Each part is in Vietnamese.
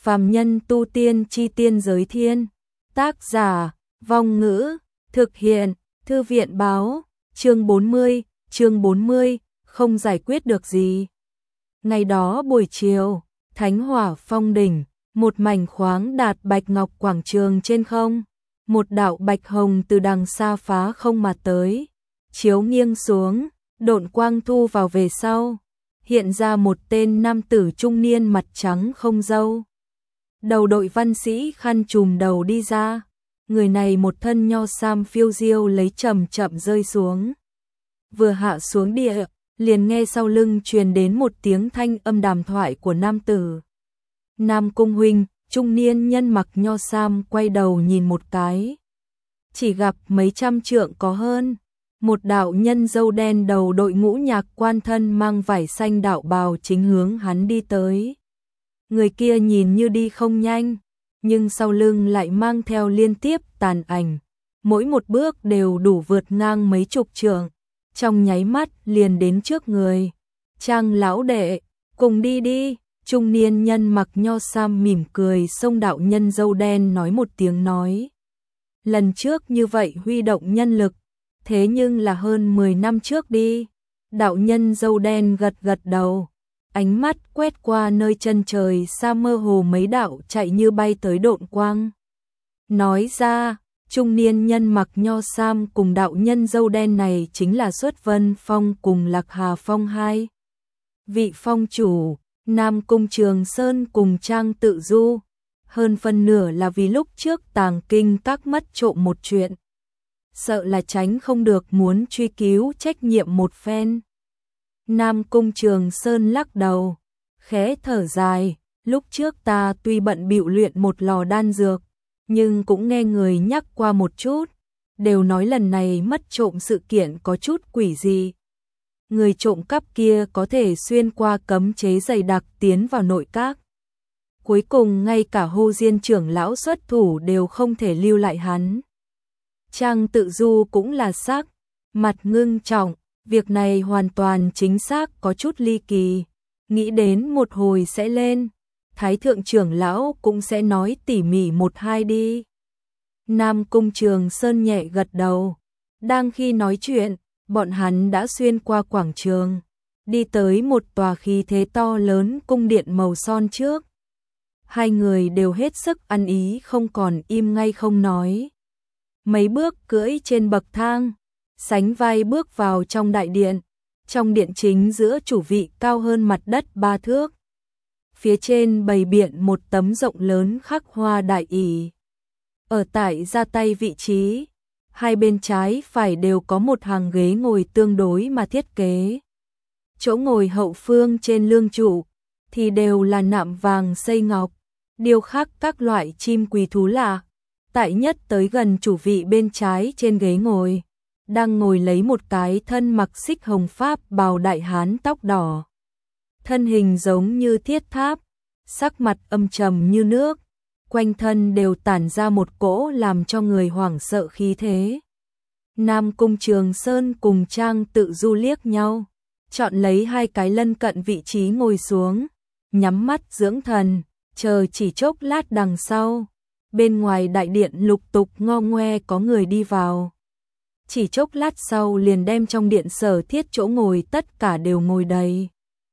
Phàm nhân tu tiên chi tiên giới thiên. Tác giả, Vong Ngữ, thực hiện, Thư viện báo, chương 40, không giải quyết được gì. Ngày đó buổi chiều, Thánh Hỏa Phong đỉnh, một mảnh khoáng đạt bạch ngọc quảng trường trên không, một đạo bạch hồng từ đằng xa phá không mà tới, chiếu nghiêng xuống, độn quang thu vào về sau, hiện ra một tên nam tử trung niên mặt trắng không râu. Đầu đội văn sĩ khăn trùm đầu đi ra, người này một thân nho sam phiêu diêu lấy chậm chậm rơi xuống. Vừa hạ xuống địa, liền nghe sau lưng truyền đến một tiếng thanh âm đàm thoại của nam tử. Nam Cung huynh, trung niên nhân mặc nho sam quay đầu nhìn một cái. Chỉ gặp mấy trăm trượng có hơn, một đạo nhân râu đen đầu đội ngũ nhạc quan thân mang vải xanh đạo bào chính hướng hắn đi tới. Người kia nhìn như đi không nhanh, nhưng sau lưng lại mang theo liên tiếp tàn ảnh, mỗi một bước đều đủ vượt ngang mấy chục trượng, trong nháy mắt liền đến trước người. Trang lão đệ, cùng đi đi. Trung niên nhân mặc nho sam mỉm cười xông đạo nhân râu đen nói một tiếng nói. Lần trước như vậy huy động nhân lực, thế nhưng là hơn 10 năm trước đi. Đạo nhân râu đen gật gật đầu, ánh mắt quét qua nơi chân trời xa mơ hồ mấy đạo chạy như bay tới độn quang. Nói ra, trung niên nhân mặc nho sam cùng đạo nhân râu đen này chính là Xuất Vân Phong cùng Lạc Hà Phong hai vị phong chủ. Nam Cung Trường Sơn cùng Trang Tự Du, hơn phân nửa là vì lúc trước Tàng Kinh Các mất trộm một chuyện, sợ là tránh không được muốn truy cứu trách nhiệm một phen. Nam Cung Trường Sơn lắc đầu, khẽ thở dài, lúc trước ta tuy bận bịu luyện một lò đan dược, nhưng cũng nghe người nhắc qua một chút, đều nói lần này mất trộm sự kiện có chút quỷ dị. Người trộm cắp kia có thể xuyên qua cấm chế dày đặc tiến vào nội các. Cuối cùng ngay cả Hồ Diên trưởng lão xuất thủ đều không thể lưu lại hắn. Trang Tự Du cũng là sắc mặt ngưng trọng, việc này hoàn toàn chính xác có chút ly kỳ, nghĩ đến một hồi sẽ lên, Thái thượng trưởng lão cũng sẽ nói tỉ mỉ một hai đi. Nam Cung Trường Sơn nhẹ gật đầu, đang khi nói chuyện, bọn hắn đã xuyên qua quảng trường, đi tới một tòa khí thế to lớn cung điện màu son trước. Hai người đều hết sức ăn ý không còn im ngay không nói. Mấy bước cưỡi trên bậc thang, sánh vai bước vào trong đại điện. Trong điện chính giữa chủ vị cao hơn mặt đất 3 thước. Phía trên bày biện một tấm rộng lớn khắc hoa đại ỷ. Ở tại ra tay vị trí, hai bên trái phải đều có một hàng ghế ngồi tương đối mà thiết kế. Chỗ ngồi hậu phương trên lương trụ thì đều là nạm vàng xây ngọc, điêu khắc các loại chim quý thú lạ. Tại nhất tới gần chủ vị bên trái trên ghế ngồi, đang ngồi lấy một cái thân mặc xích hồng pháp bào đại hán tóc đỏ. Thân hình giống như thiết tháp, sắc mặt âm trầm như nước. Quanh thân đều tản ra một cỗ làm cho người hoảng sợ khí thế. Nam Cung Trường Sơn cùng Trang Tự Du liếc nhau, chọn lấy hai cái lân cận vị trí ngồi xuống, nhắm mắt dưỡng thần, chờ chỉ chốc lát đằng sau. Bên ngoài đại điện lục tục ngo ngoe có người đi vào. Chỉ chốc lát sau liền đem trong điện sở thiết chỗ ngồi tất cả đều ngồi đầy.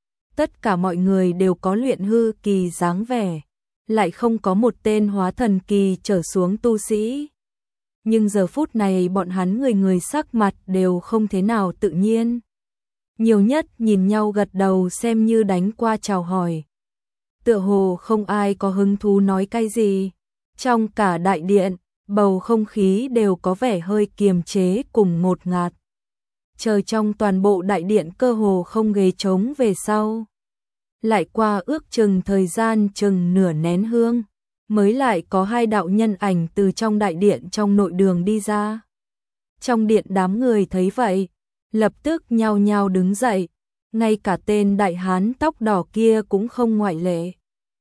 Tất cả mọi người đều có luyện hư kỳ dáng vẻ, lại không có một tên hóa thần kỳ trở xuống tu sĩ. Nhưng giờ phút này bọn hắn người người sắc mặt đều không thế nào tự nhiên. Nhiều nhất nhìn nhau gật đầu xem như đánh qua chào hỏi. Tựa hồ không ai có hứng thú nói cái gì. Trong cả đại điện, bầu không khí đều có vẻ hơi kiềm chế cùng ngột ngạt. Trời trong toàn bộ đại điện cơ hồ không ghế trống về sau. Lại qua ước chừng thời gian chừng nửa nén hương, mới lại có hai đạo nhân ảnh từ trong đại điện trong nội đường đi ra. Trong điện đám người thấy vậy, lập tức nhao nhao đứng dậy, ngay cả tên đại hán tóc đỏ kia cũng không ngoại lệ.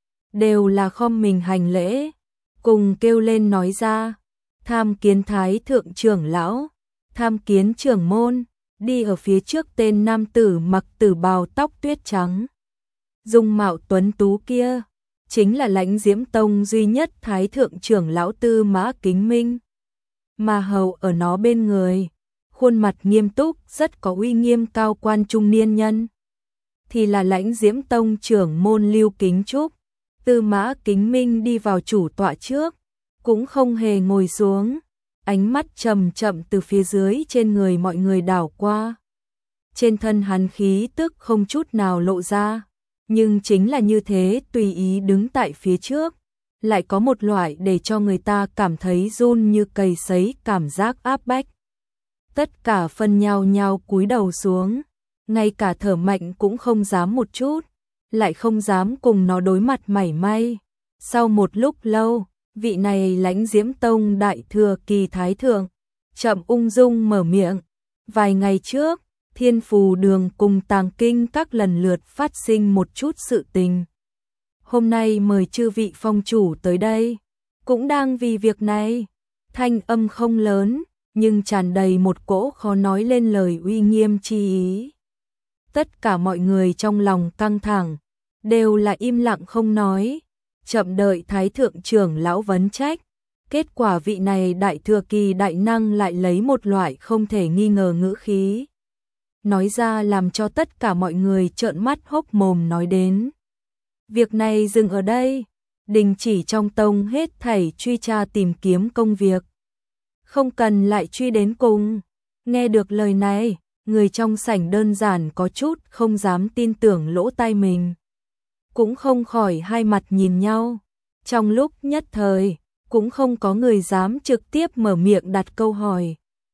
Đều là khom mình hành lễ, cùng kêu lên nói ra, tham kiến Thái thượng trưởng lão, tham kiến trưởng môn. Đi ở phía trước tên nam tử mặc tử bào tóc tuyết trắng, dung mạo tuấn tú kia, chính là Lãnh Diễm Tông duy nhất thái thượng trưởng lão Tư Mã Kính Minh. Mà hầu ở nó bên người, khuôn mặt nghiêm túc, rất có uy nghiêm cao quan trung niên nhân, thì là Lãnh Diễm Tông trưởng môn Lưu Kính Trúc. Tư Mã Kính Minh đi vào chủ tọa trước, cũng không hề ngồi xuống, ánh mắt chậm chậm từ phía dưới trên người mọi người đảo qua. Trên thân hắn khí tức không chút nào lộ ra, nhưng chính là như thế tùy ý đứng tại phía trước, lại có một loại để cho người ta cảm thấy run như cầy sấy cảm giác áp bách. Tất cả phân nhao nhao cúi đầu xuống, ngay cả thở mạnh cũng không dám một chút, lại không dám cùng nó đối mặt mảy may. Sau một lúc lâu, vị này Lãnh Diễm Tông đại thừa kỳ thái thượng, chậm ung dung mở miệng. Vài ngày trước, Thiên Phù Đường cùng Tàng Kinh các lần lượt phát sinh một chút sự tình. Hôm nay mời chư vị phong chủ tới đây, cũng đang vì việc này. Thanh âm không lớn, nhưng tràn đầy một cỗ khó nói lên lời uy nghiêm chi ý. Tất cả mọi người trong lòng căng thẳng, đều là im lặng không nói, chậm đợi thái thượng trưởng lão vấn trách. Kết quả vị này đại thừa kỳ đại năng lại lấy một loại không thể nghi ngờ ngữ khí nói ra, làm cho tất cả mọi người trợn mắt hốc mồm nói đến. Việc này dừng ở đây, đình chỉ trong tông hết thảy truy tra tìm kiếm công việc. Không cần lại truy đến cùng. Nghe được lời này, người trong sảnh đơn giản có chút không dám tin tưởng lỗ tai mình. Cũng không khỏi hai mặt nhìn nhau. Trong lúc nhất thời, cũng không có người dám trực tiếp mở miệng đặt câu hỏi.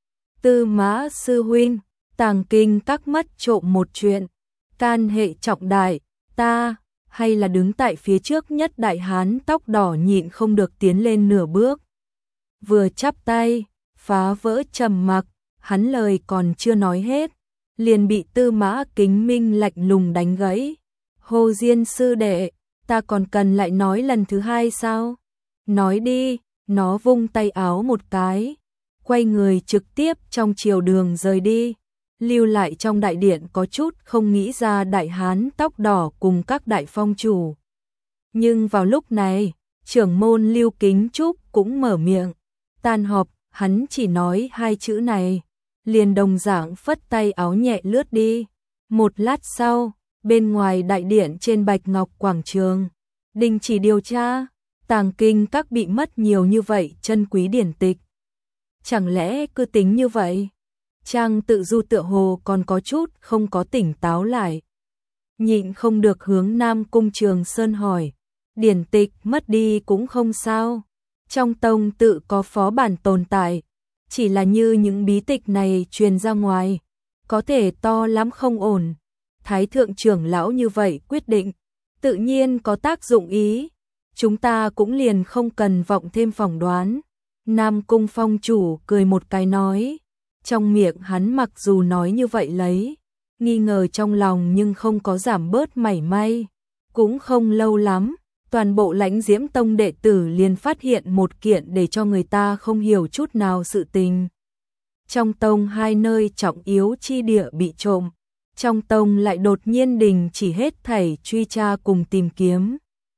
Tư Mã sư huynh, Tàng Kinh các mất trộm một chuyện, can hệ trọng đại, ta hay là đứng tại phía trước nhất đại hán tóc đỏ nhịn không được tiến lên nửa bước. Vừa chắp tay, phá vỡ trầm mặc, hắn lời còn chưa nói hết, liền bị Tư Mã Kính Minh lạnh lùng đánh gãy. Hồ Diên sư đệ, ta còn cần lại nói lần thứ hai sao? Nói đi, nó vung tay áo một cái, quay người trực tiếp trong triều đường rời đi. Lưu lại trong đại điện có chút không nghĩ ra đại hán tóc đỏ cùng các đại phong chủ. Nhưng vào lúc này, trưởng môn Lưu Kính Trúc cũng mở miệng. Tan họp, hắn chỉ nói hai chữ này, liền đồng dạng phất tay áo nhẹ lướt đi. Một lát sau, bên ngoài đại điện trên Bạch Ngọc Quảng Trường, đình chỉ điều tra. Tàng Kinh các bị mất nhiều như vậy chân quý điển tịch. Chẳng lẽ cứ tính như vậy? Trang Tự Du tựa hồ còn có chút không có tỉnh táo lại. Nhịn không được hướng Nam Cung Trường Sơn hỏi. Điển tịch mất đi cũng không sao. Trong tông tự có phó bản tồn tại. Chỉ là như những bí tịch này truyền ra ngoài, có thể to lắm không ổn. Thái thượng trưởng lão như vậy quyết định, tự nhiên có tác dụng ý. Chúng ta cũng liền không cần vọng thêm phỏng đoán. Nam Cung phong chủ cười một cái nói. Trong miệng hắn mặc dù nói như vậy lấy, nghi ngờ trong lòng nhưng không có giảm bớt mảy may. Cũng không lâu lắm, toàn bộ Lãnh Diễm Tông đệ tử liền phát hiện một kiện để cho người ta không hiểu chút nào sự tình. Trong tông hai nơi trọng yếu chi địa bị trộm, trong tông lại đột nhiên đình chỉ hết thảy truy tra cùng tìm kiếm.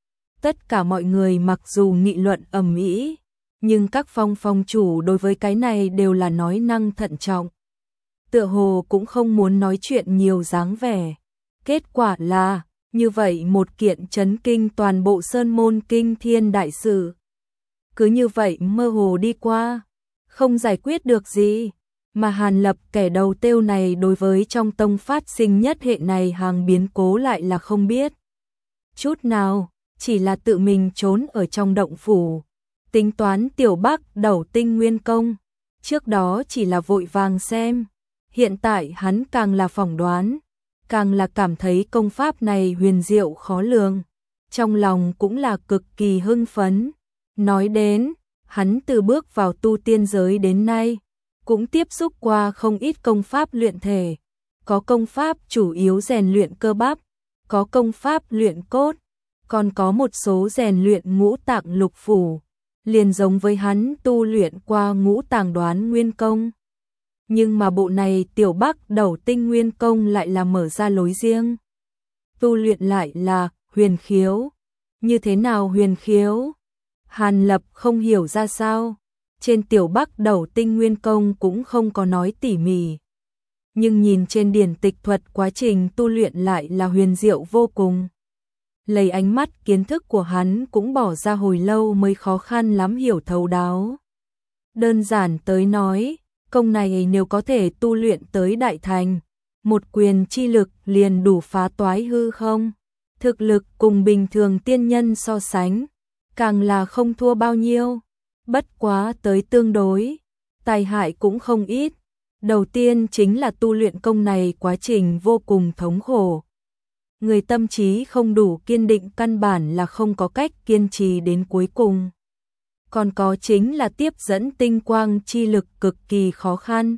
Tất cả mọi người mặc dù nghị luận ầm ĩ, nhưng các phong chủ đối với cái này đều là nói năng thận trọng. Tựa hồ cũng không muốn nói chuyện nhiều dáng vẻ. Kết quả là, như vậy một kiện chấn kinh toàn bộ Sơn Môn kinh thiên đại sự. Cứ như vậy mơ hồ đi qua, không giải quyết được gì. Mà Hàn Lập kẻ đầu tiêu này đối với trong tông phát sinh nhất hệ này hàng biến cố lại là không biết chút nào, chỉ là tự mình trốn ở trong động phủ, tính toán tiểu Bắc đầu tinh nguyên công. Trước đó chỉ là vội vàng xem, hiện tại hắn càng là phỏng đoán, càng là cảm thấy công pháp này huyền diệu khó lường, trong lòng cũng là cực kỳ hưng phấn. Nói đến, hắn từ bước vào tu tiên giới đến nay, cũng tiếp xúc qua không ít công pháp luyện thể, có công pháp chủ yếu rèn luyện cơ bắp, có công pháp luyện cốt, còn có một số rèn luyện ngũ tạng lục phủ, liền giống với hắn tu luyện qua ngũ tạng đoán nguyên công. Nhưng mà bộ này tiểu Bắc đầu tinh nguyên công lại là mở ra lối riêng. Tu luyện lại là huyền khiếu, Như thế nào huyền khiếu? Hàn Lập không hiểu ra sao. Trên tiểu Bắc Đầu Tinh Nguyên Công cũng không có nói tỉ mỉ. Nhưng nhìn trên điển tịch thuật quá trình tu luyện lại là huyền diệu vô cùng. Lấy ánh mắt kiến thức của hắn cũng bỏ ra hồi lâu mới khó khăn lắm hiểu thấu đáo. Đơn giản tới nói, công này nếu có thể tu luyện tới đại thành, một quyền chi lực liền đủ phá toái hư không. Thực lực cùng bình thường tiên nhân so sánh, càng là không thua bao nhiêu. Bất quá tới tương đối, tai hại cũng không ít. Đầu tiên chính là tu luyện công này quá trình vô cùng thống khổ. Người tâm trí không đủ kiên định căn bản là không có cách kiên trì đến cuối cùng. Còn có chính là tiếp dẫn tinh quang chi lực cực kỳ khó khăn.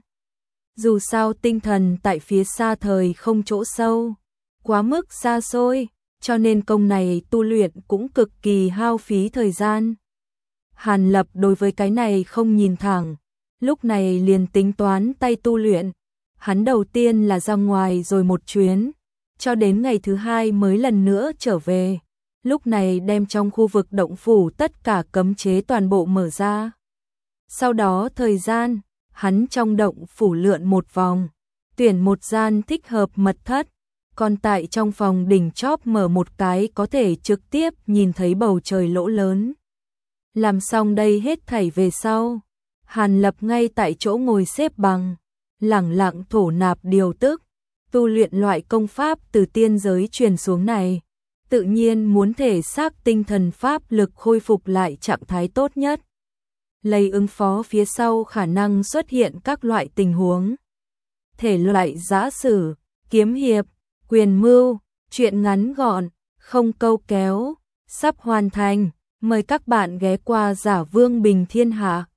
Dù sao tinh thần tại phía xa thời không chỗ sâu, quá mức xa xôi, cho nên công này tu luyện cũng cực kỳ hao phí thời gian. Hàn Lập đối với cái này không nhìn thẳng, lúc này liền tính toán tay tu luyện. Hắn đầu tiên là ra ngoài rồi một chuyến, cho đến ngày thứ hai mới lần nữa trở về. Lúc này đem trong khu vực động phủ tất cả cấm chế toàn bộ mở ra. Sau đó thời gian, hắn trong động phủ lượn một vòng, tuyển một gian thích hợp mật thất, còn tại trong phòng đỉnh chóp mở một cái có thể trực tiếp nhìn thấy bầu trời lỗ lớn. Làm xong đây hết thảy về sau, Hàn Lập ngay tại chỗ ngồi xếp bằng, lẳng lặng thổ nạp điều tức, tu luyện loại công pháp từ tiên giới truyền xuống này. Tự nhiên muốn thể xác tinh thần pháp lực khôi phục lại trạng thái tốt nhất. Lấy ứng phó phía sau khả năng xuất hiện các loại tình huống. Thể loại giã sử, kiếm hiệp, quyền mưu, truyện ngắn gọn, không câu kéo, sắp hoàn thành. Mời các bạn ghé qua Giả Vương Bình Thiên Hạ.